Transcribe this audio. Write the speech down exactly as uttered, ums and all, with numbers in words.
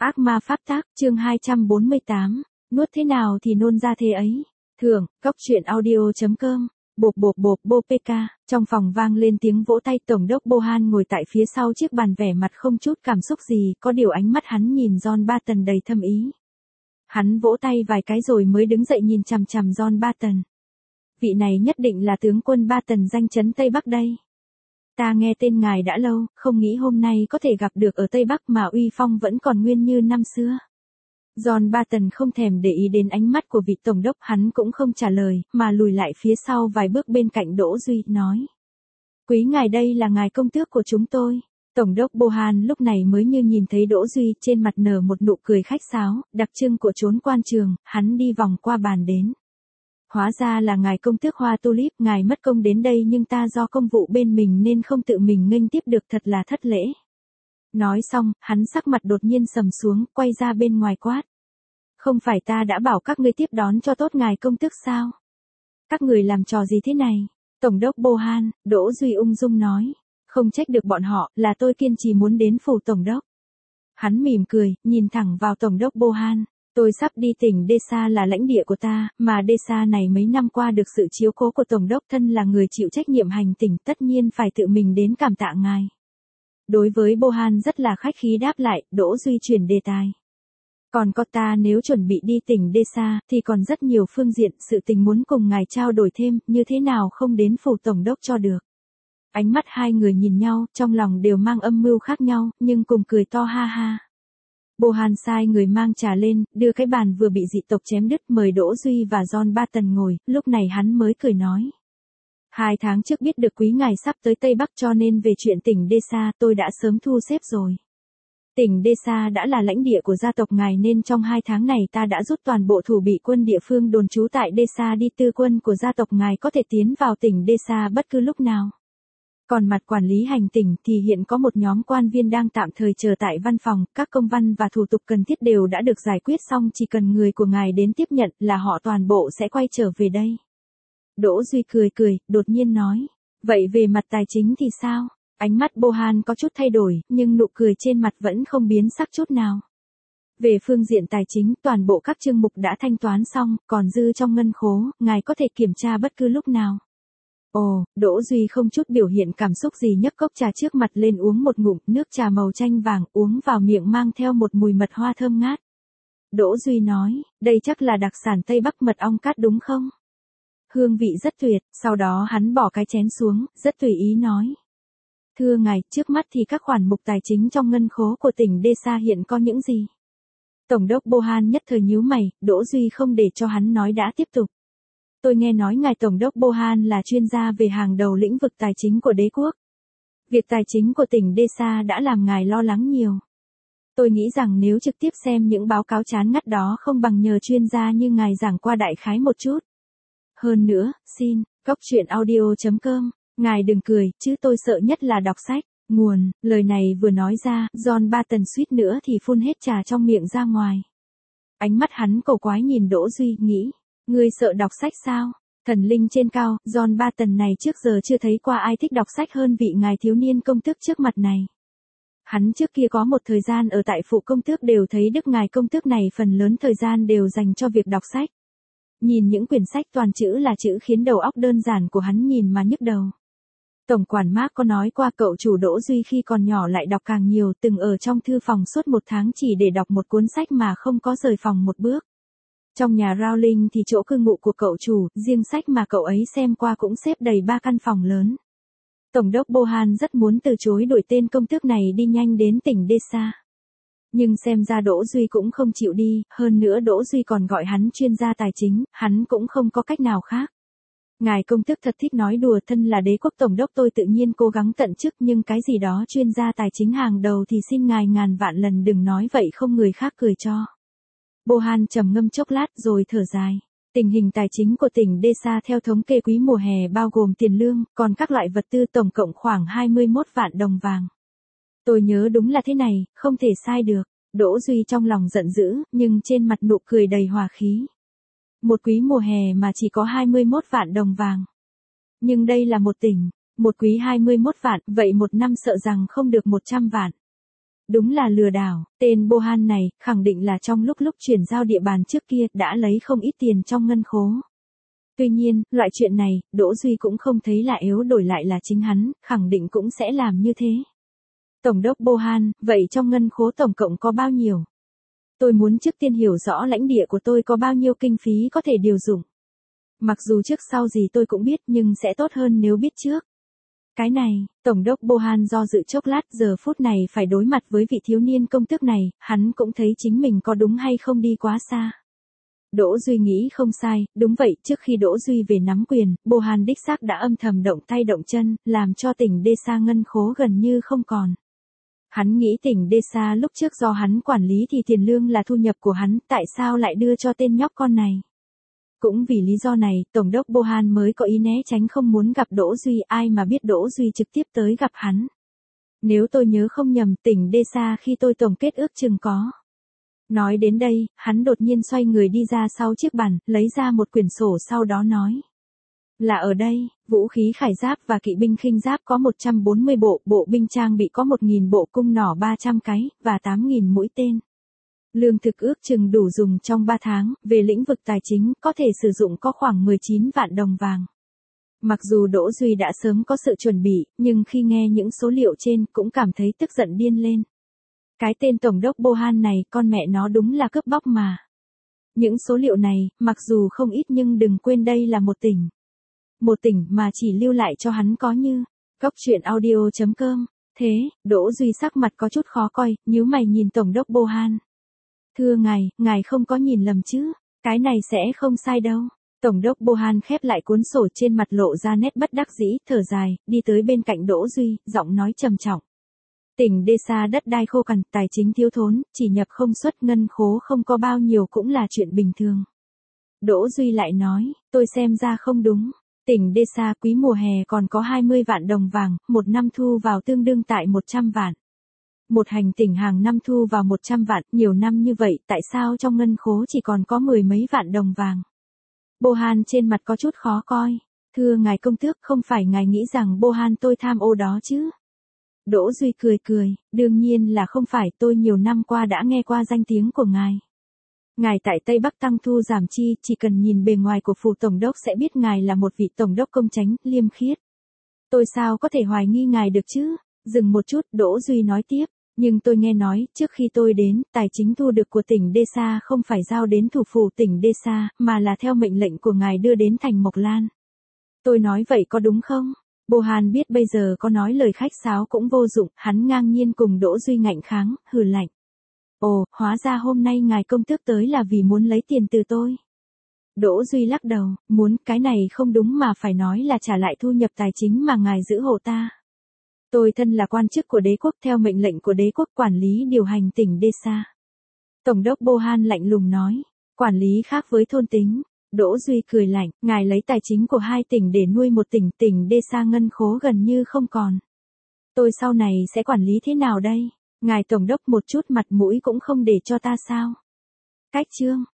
Ác ma pháp tác, chương hai trăm bốn mươi tám, nuốt thế nào thì nôn ra thế ấy. Thưởng, Cóc truyện audio.com, bộp bộp bộp bô pê ca, trong phòng vang lên tiếng vỗ tay. Tổng đốc Bohan ngồi tại phía sau chiếc bàn vẻ mặt không chút cảm xúc gì, có điều ánh mắt hắn nhìn John Barton đầy thâm ý. Hắn vỗ tay vài cái rồi mới đứng dậy nhìn chằm chằm John Barton. Vị này nhất định là tướng quân Barton danh chấn Tây Bắc đây. Ta nghe tên ngài đã lâu, không nghĩ hôm nay có thể gặp được ở Tây Bắc mà uy phong vẫn còn nguyên như năm xưa. John Barton không thèm để ý đến ánh mắt của vị tổng đốc, hắn cũng không trả lời, mà lùi lại phía sau vài bước bên cạnh Đỗ Duy, nói. Quý ngài, đây là ngài công tước của chúng tôi. Tổng đốc Bohan lúc này mới như nhìn thấy Đỗ Duy, trên mặt nở một nụ cười khách sáo, đặc trưng của chốn quan trường. Hắn đi vòng qua bàn đến. Hóa ra là ngài công tước Hoa Tulip, ngài mất công đến đây nhưng ta do công vụ bên mình nên không tự mình nghênh tiếp được, thật là thất lễ. Nói xong, hắn sắc mặt đột nhiên sầm xuống, quay ra bên ngoài quát. Không phải ta đã bảo các ngươi tiếp đón cho tốt ngài công tước sao? Các người làm trò gì thế này? Tổng đốc Bohan, Đỗ Duy ung dung nói. Không trách được bọn họ, là tôi kiên trì muốn đến phủ tổng đốc. Hắn mỉm cười, nhìn thẳng vào tổng đốc Bohan. Tôi sắp đi tỉnh Desa là lãnh địa của ta, mà Desa này mấy năm qua được sự chiếu cố của tổng đốc, thân là người chịu trách nhiệm hành tỉnh, tất nhiên phải tự mình đến cảm tạ ngài. Đối với Bohan rất là khách khí đáp lại. Đỗ Duy chuyển đề tài. Còn có ta, nếu chuẩn bị đi tỉnh Desa, thì còn rất nhiều phương diện, sự tình muốn cùng ngài trao đổi thêm, như thế nào không đến phủ tổng đốc cho được. Ánh mắt hai người nhìn nhau, trong lòng đều mang âm mưu khác nhau, nhưng cùng cười to ha ha. Bohan sai người mang trà lên, đưa cái bàn vừa bị dị tộc chém đứt, mời Đỗ Duy và John Barton ngồi, lúc này hắn mới cười nói. Hai tháng trước biết được quý ngài sắp tới Tây Bắc cho nên về chuyện tỉnh Desa tôi đã sớm thu xếp rồi. Tỉnh Desa đã là lãnh địa của gia tộc ngài nên trong hai tháng này ta đã rút toàn bộ thủ bị quân địa phương đồn trú tại Desa đi, tư quân của gia tộc ngài có thể tiến vào tỉnh Desa bất cứ lúc nào. Còn mặt quản lý hành tỉnh thì hiện có một nhóm quan viên đang tạm thời chờ tại văn phòng, các công văn và thủ tục cần thiết đều đã được giải quyết xong, chỉ cần người của ngài đến tiếp nhận là họ toàn bộ sẽ quay trở về đây. Đỗ Duy cười cười, đột nhiên nói, vậy về mặt tài chính thì sao? Ánh mắt Bohan có chút thay đổi, nhưng nụ cười trên mặt vẫn không biến sắc chút nào. Về phương diện tài chính, toàn bộ các chương mục đã thanh toán xong, còn dư trong ngân khố, ngài có thể kiểm tra bất cứ lúc nào. Ồ, Đỗ Duy không chút biểu hiện cảm xúc gì nhấc cốc trà trước mặt lên uống một ngụm, nước trà màu chanh vàng, uống vào miệng mang theo một mùi mật hoa thơm ngát. Đỗ Duy nói, đây chắc là đặc sản Tây Bắc, mật ong cát đúng không? Hương vị rất tuyệt, sau đó hắn bỏ cái chén xuống, rất tùy ý nói. Thưa ngài, trước mắt thì các khoản mục tài chính trong ngân khố của tỉnh Desa hiện có những gì? Tổng đốc Bohan nhất thời nhíu mày, Đỗ Duy không để cho hắn nói đã tiếp tục. Tôi nghe nói ngài tổng đốc Bohan là chuyên gia về hàng đầu lĩnh vực tài chính của đế quốc. Việc tài chính của tỉnh Desa đã làm ngài lo lắng nhiều. Tôi nghĩ rằng nếu trực tiếp xem những báo cáo chán ngắt đó không bằng nhờ chuyên gia như ngài giảng qua đại khái một chút. Hơn nữa, xin, Cóc truyện audio.com, ngài đừng cười, chứ tôi sợ nhất là đọc sách. Nguồn, lời này vừa nói ra, John Barton suýt nữa thì phun hết trà trong miệng ra ngoài. Ánh mắt hắn cổ quái nhìn Đỗ Duy, nghĩ. Ngươi sợ đọc sách sao? Thần linh trên cao, John Barton này trước giờ chưa thấy qua ai thích đọc sách hơn vị ngài thiếu niên công tước trước mặt này. Hắn trước kia có một thời gian ở tại phủ công tước đều thấy đức ngài công tước này phần lớn thời gian đều dành cho việc đọc sách. Nhìn những quyển sách toàn chữ là chữ khiến đầu óc đơn giản của hắn nhìn mà nhức đầu. Tổng quản Mark có nói qua cậu chủ Đỗ Duy khi còn nhỏ lại đọc càng nhiều, từng ở trong thư phòng suốt một tháng chỉ để đọc một cuốn sách mà không có rời phòng một bước. Trong nhà Rowling thì chỗ cư ngụ của cậu chủ, riêng sách mà cậu ấy xem qua cũng xếp đầy ba căn phòng lớn. Tổng đốc Bohan rất muốn từ chối đuổi tên công tước này đi nhanh đến tỉnh Desa. Nhưng xem ra Đỗ Duy cũng không chịu đi, hơn nữa Đỗ Duy còn gọi hắn chuyên gia tài chính, hắn cũng không có cách nào khác. Ngài công tước thật thích nói đùa, thân là đế quốc tổng đốc tôi tự nhiên cố gắng tận chức, nhưng cái gì đó chuyên gia tài chính hàng đầu thì xin ngài ngàn vạn lần đừng nói vậy không người khác cười cho. Bohan trầm ngâm chốc lát rồi thở dài. Tình hình tài chính của tỉnh Desa theo thống kê quý mùa hè bao gồm tiền lương, còn các loại vật tư tổng cộng khoảng hai mươi mốt vạn đồng vàng. Tôi nhớ đúng là thế này, không thể sai được. Đỗ Duy trong lòng giận dữ, nhưng trên mặt nụ cười đầy hòa khí. Một quý mùa hè mà chỉ có hai mươi mốt vạn đồng vàng. Nhưng đây là một tỉnh, một quý hai mươi mốt vạn, vậy một năm sợ rằng không được một trăm vạn. đúng là lừa đảo, tên Bohan này, khẳng định là trong lúc lúc chuyển giao địa bàn trước kia, đã lấy không ít tiền trong ngân khố. Tuy nhiên, loại chuyện này, Đỗ Duy cũng không thấy là yếu, đổi lại là chính hắn, khẳng định cũng sẽ làm như thế. Tổng đốc Bohan, vậy trong ngân khố tổng cộng có bao nhiêu? Tôi muốn trước tiên hiểu rõ lãnh địa của tôi có bao nhiêu kinh phí có thể điều dụng. Mặc dù trước sau gì tôi cũng biết nhưng sẽ tốt hơn nếu biết trước. Cái này, Tổng đốc Bohan do dự chốc lát, giờ phút này phải đối mặt với vị thiếu niên công tước này, hắn cũng thấy chính mình có đúng hay không đi quá xa. Đỗ Duy nghĩ không sai, đúng vậy, trước khi Đỗ Duy về nắm quyền, Bohan đích xác đã âm thầm động tay động chân, làm cho tỉnh Desa ngân khố gần như không còn. Hắn nghĩ tỉnh Desa lúc trước do hắn quản lý thì tiền lương là thu nhập của hắn, tại sao lại đưa cho tên nhóc con này? Cũng vì lý do này, Tổng đốc Bohan mới có ý né tránh không muốn gặp Đỗ Duy, ai mà biết Đỗ Duy trực tiếp tới gặp hắn. Nếu tôi nhớ không nhầm, tỉnh Desa khi tôi tổng kết ước chừng có. Nói đến đây, hắn đột nhiên xoay người đi ra sau chiếc bàn, lấy ra một quyển sổ sau đó nói. Là ở đây, vũ khí khải giáp và kỵ binh khinh giáp có một trăm bốn mươi bộ, bộ binh trang bị có một nghìn bộ, cung nỏ ba trăm cái, và tám nghìn mũi tên. Lương thực ước chừng đủ dùng trong ba tháng, về lĩnh vực tài chính, có thể sử dụng có khoảng mười chín vạn đồng vàng. Mặc dù Đỗ Duy đã sớm có sự chuẩn bị, nhưng khi nghe những số liệu trên cũng cảm thấy tức giận điên lên. Cái tên Tổng đốc Bohan này, con mẹ nó đúng là cướp bóc mà. Những số liệu này, mặc dù không ít nhưng đừng quên đây là một tỉnh. Một tỉnh mà chỉ lưu lại cho hắn có như. Góc truyện audio chấm com. Thế, Đỗ Duy sắc mặt có chút khó coi, nhíu mày nhìn Tổng đốc Bohan. Thưa ngài, ngài không có nhìn lầm chứ, cái này sẽ không sai đâu. Tổng đốc Bohan khép lại cuốn sổ trên mặt lộ ra nét bất đắc dĩ, thở dài, đi tới bên cạnh Đỗ Duy, giọng nói trầm trọng. Tỉnh Desa đất đai khô cằn, tài chính thiếu thốn, chỉ nhập không xuất, ngân khố không có bao nhiêu cũng là chuyện bình thường. Đỗ Duy lại nói, tôi xem ra không đúng. Tỉnh Desa quý mùa hè còn có hai mươi vạn đồng vàng, một năm thu vào tương đương tại một trăm vạn. Một hành tỉnh hàng năm thu vào một trăm vạn, nhiều năm như vậy, tại sao trong ngân khố chỉ còn có mười mấy vạn đồng vàng? Bohan trên mặt có chút khó coi. Thưa ngài công tước, không phải ngài nghĩ rằng Bohan tôi tham ô đó chứ? Đỗ Duy cười cười, đương nhiên là không phải, tôi nhiều năm qua đã nghe qua danh tiếng của ngài. Ngài tại Tây Bắc tăng thu giảm chi, chỉ cần nhìn bề ngoài của phủ tổng đốc sẽ biết ngài là một vị tổng đốc công chánh, liêm khiết. Tôi sao có thể hoài nghi ngài được chứ? Dừng một chút, Đỗ Duy nói tiếp, nhưng tôi nghe nói, trước khi tôi đến, tài chính thu được của tỉnh Desa không phải giao đến thủ phủ tỉnh Desa, mà là theo mệnh lệnh của ngài đưa đến thành Mộc Lan. Tôi nói vậy có đúng không? Bohan biết bây giờ có nói lời khách sáo cũng vô dụng, hắn ngang nhiên cùng Đỗ Duy ngạnh kháng, hừ lạnh. Ồ, hóa ra hôm nay ngài công tước tới là vì muốn lấy tiền từ tôi. Đỗ Duy lắc đầu, muốn, cái này không đúng mà phải nói là trả lại thu nhập tài chính mà ngài giữ hộ ta. Tôi thân là quan chức của đế quốc, theo mệnh lệnh của đế quốc quản lý điều hành tỉnh Desa. Tổng đốc Bohan lạnh lùng nói, quản lý khác với thôn tính. Đỗ Duy cười lạnh, ngài lấy tài chính của hai tỉnh để nuôi một tỉnh, tỉnh Desa ngân khố gần như không còn. Tôi sau này sẽ quản lý thế nào đây? Ngài tổng đốc một chút mặt mũi cũng không để cho ta sao? Cách chương